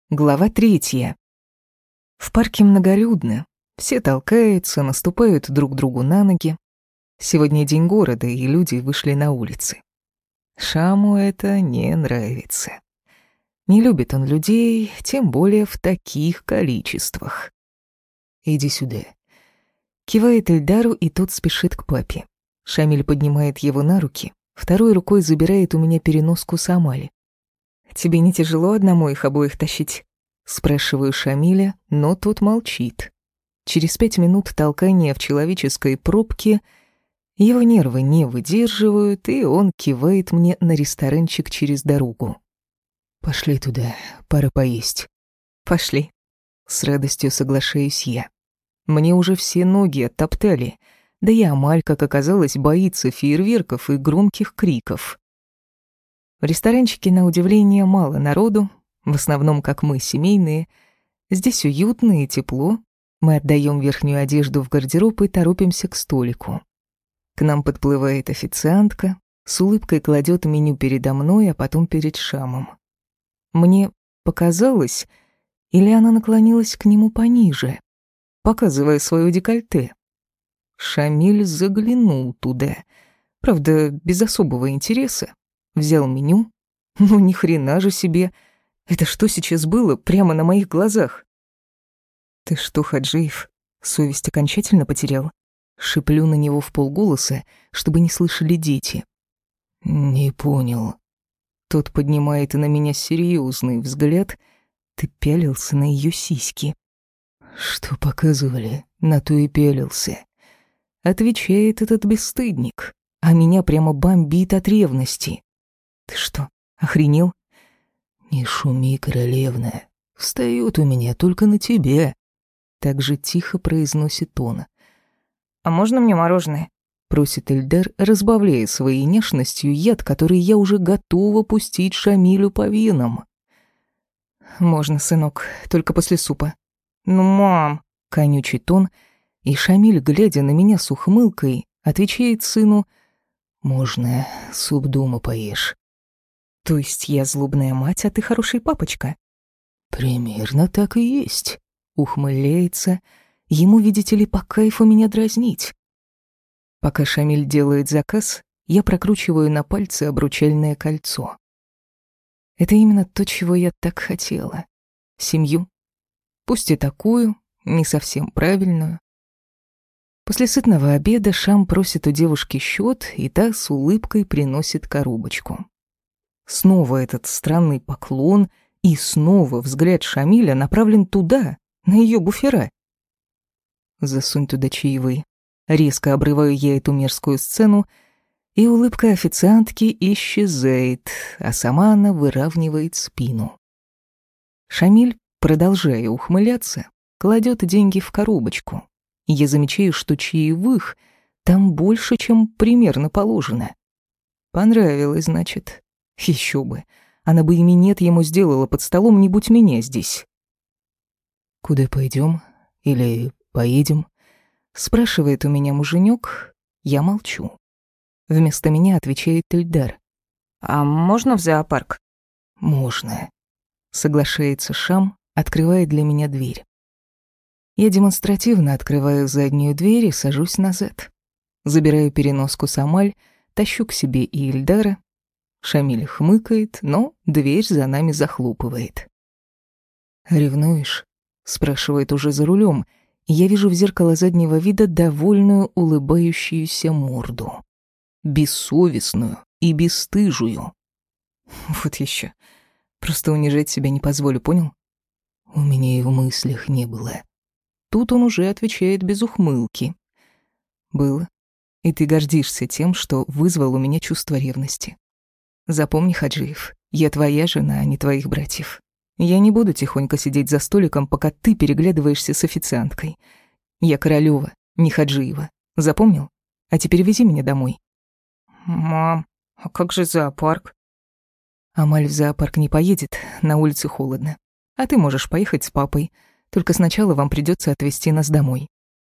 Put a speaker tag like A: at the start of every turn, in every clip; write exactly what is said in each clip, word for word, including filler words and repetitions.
A: Глава третья. В парке многолюдно. Все толкаются, наступают друг другу на ноги. Сегодня день города, и люди вышли на улицы. Шаму это не нравится. Не любит он людей, тем более в таких количествах. «Иди сюда». Кивает Эльдару, и тот спешит к папе. Шамиль поднимает его на руки, второй рукой забирает у меня переноску с Амали. «Тебе не тяжело одному их обоих тащить?» Спрашиваю Шамиля, но тот молчит. Через пять минут толкания в человеческой пробке его нервы не выдерживают, и он кивает мне на ресторанчик через дорогу. «Пошли туда, пора поесть». «Пошли». С радостью соглашаюсь я. Мне уже все ноги оттоптали, да и Амаль, как оказалось, боится фейерверков и громких криков. В ресторанчике, на удивление, мало народу, в основном, как мы, семейные. Здесь уютно и тепло. Мы отдаем верхнюю одежду в гардероб и торопимся к столику. К нам подплывает официантка, с улыбкой кладет меню передо мной, а потом перед Шамом. Мне показалось, или она наклонилась к нему пониже, показывая свое декольте. Шамиль заглянул туда, правда, без особого интереса. Взял меню. Ну, ни хрена же себе. Это что сейчас было прямо на моих глазах? «Ты что, Хаджиев, совесть окончательно потерял?» Шиплю на него вполголоса, чтобы не слышали дети. «Не понял». Тот поднимает на меня серьезный взгляд. «Ты пялился на ее сиськи». «Что показывали, на то и пялился», — отвечает этот бесстыдник, а меня прямо бомбит от ревности. «Ты что, охренел?» «Не шуми, королевна. Встают у меня только на тебе», — так же тихо произносит он. «А можно мне мороженое?» — просит Эльдар, разбавляя своей нежностью яд, который я уже готова пустить Шамилю по венам. «Можно, сынок, только после супа». «Ну, мам!» — конючит он, и Шамиль, глядя на меня с ухмылкой, отвечает сыну: «Можно, суп дома поешь». «То есть я злобная мать, а ты хороший папочка?» «Примерно так и есть», — ухмыляется. Ему, видите ли, по кайфу меня дразнить. Пока Шамиль делает заказ, я прокручиваю на пальце обручальное кольцо. Это именно то, чего я так хотела. Семью. Пусть и такую, не совсем правильную. После сытного обеда Шам просит у девушки счет, и та с улыбкой приносит коробочку. Снова этот странный поклон, и снова взгляд Шамиля направлен туда, на ее буфера. «Засунь туда чаевые». Резко обрываю я эту мерзкую сцену, и улыбка официантки исчезает, а сама она выравнивает спину. Шамиль, продолжая ухмыляться, кладет деньги в коробочку. Я замечаю, что чаевых там больше, чем примерно положено. Понравилось, значит. Еще бы. Она бы и минет ему сделала под столом, не будь меня здесь. «Куда пойдем? Или поедем?» Спрашивает у меня муженек. Я молчу. Вместо меня отвечает Эльдар. «А можно в зоопарк?» «Можно», — соглашается Шам, открывая для меня дверь. Я демонстративно открываю заднюю дверь и сажусь назад. Забираю переноску с Амаль, тащу к себе и Эльдара. Шамиль хмыкает, но дверь за нами захлопывает. «Ревнуешь?» — спрашивает уже за рулем, и я вижу в зеркало заднего вида довольную улыбающуюся морду. Бессовестную и бесстыжую. Вот еще. Просто унижать себя не позволю, понял? У меня и в мыслях не было. Тут он уже отвечает без ухмылки. Было. И ты гордишься тем, что вызвал у меня чувство ревности. Запомни, Хаджиев, я твоя жена, а не твоих братьев. Я не буду тихонько сидеть за столиком, пока ты переглядываешься с официанткой. Я Королёва, не Хаджиева. Запомнил? А теперь вези меня домой. «Мам, а как же зоопарк?» «Амаль в зоопарк не поедет, на улице холодно. А ты можешь поехать с папой, только сначала вам придется отвезти нас домой».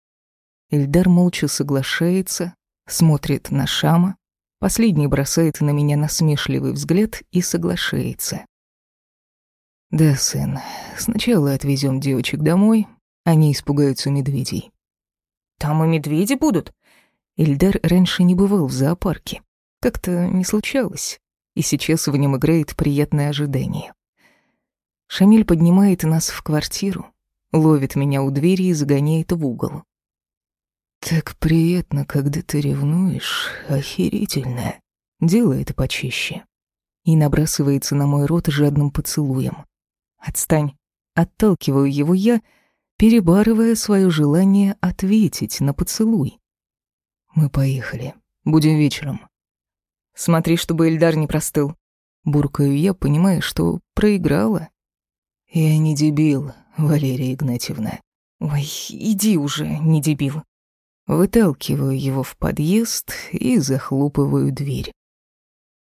A: Эльдар молча соглашается, смотрит на Шама, последний бросает на меня насмешливый взгляд и соглашается. Да, сын, сначала отвезем девочек домой, они испугаются медведей.
B: Там и медведи будут?
A: Ильдар раньше не бывал в зоопарке. Как-то не случалось, и сейчас в нем играет приятное ожидание. Шамиль поднимает нас в квартиру, ловит меня у двери и загоняет в угол. «Так приятно, когда ты ревнуешь, охерительно. Делай это почище». И набрасывается на мой рот жадным поцелуем. «Отстань». Отталкиваю его я, перебарывая свое желание ответить на поцелуй. «Мы поехали. Будем вечером».
B: «Смотри, чтобы Ильдар не простыл».
A: Буркаю я, понимая, что проиграла. «Я не дебил, Валерия Игнатьевна».
B: «Ой, иди уже, не дебил».
A: Выталкиваю его в подъезд и захлопываю дверь.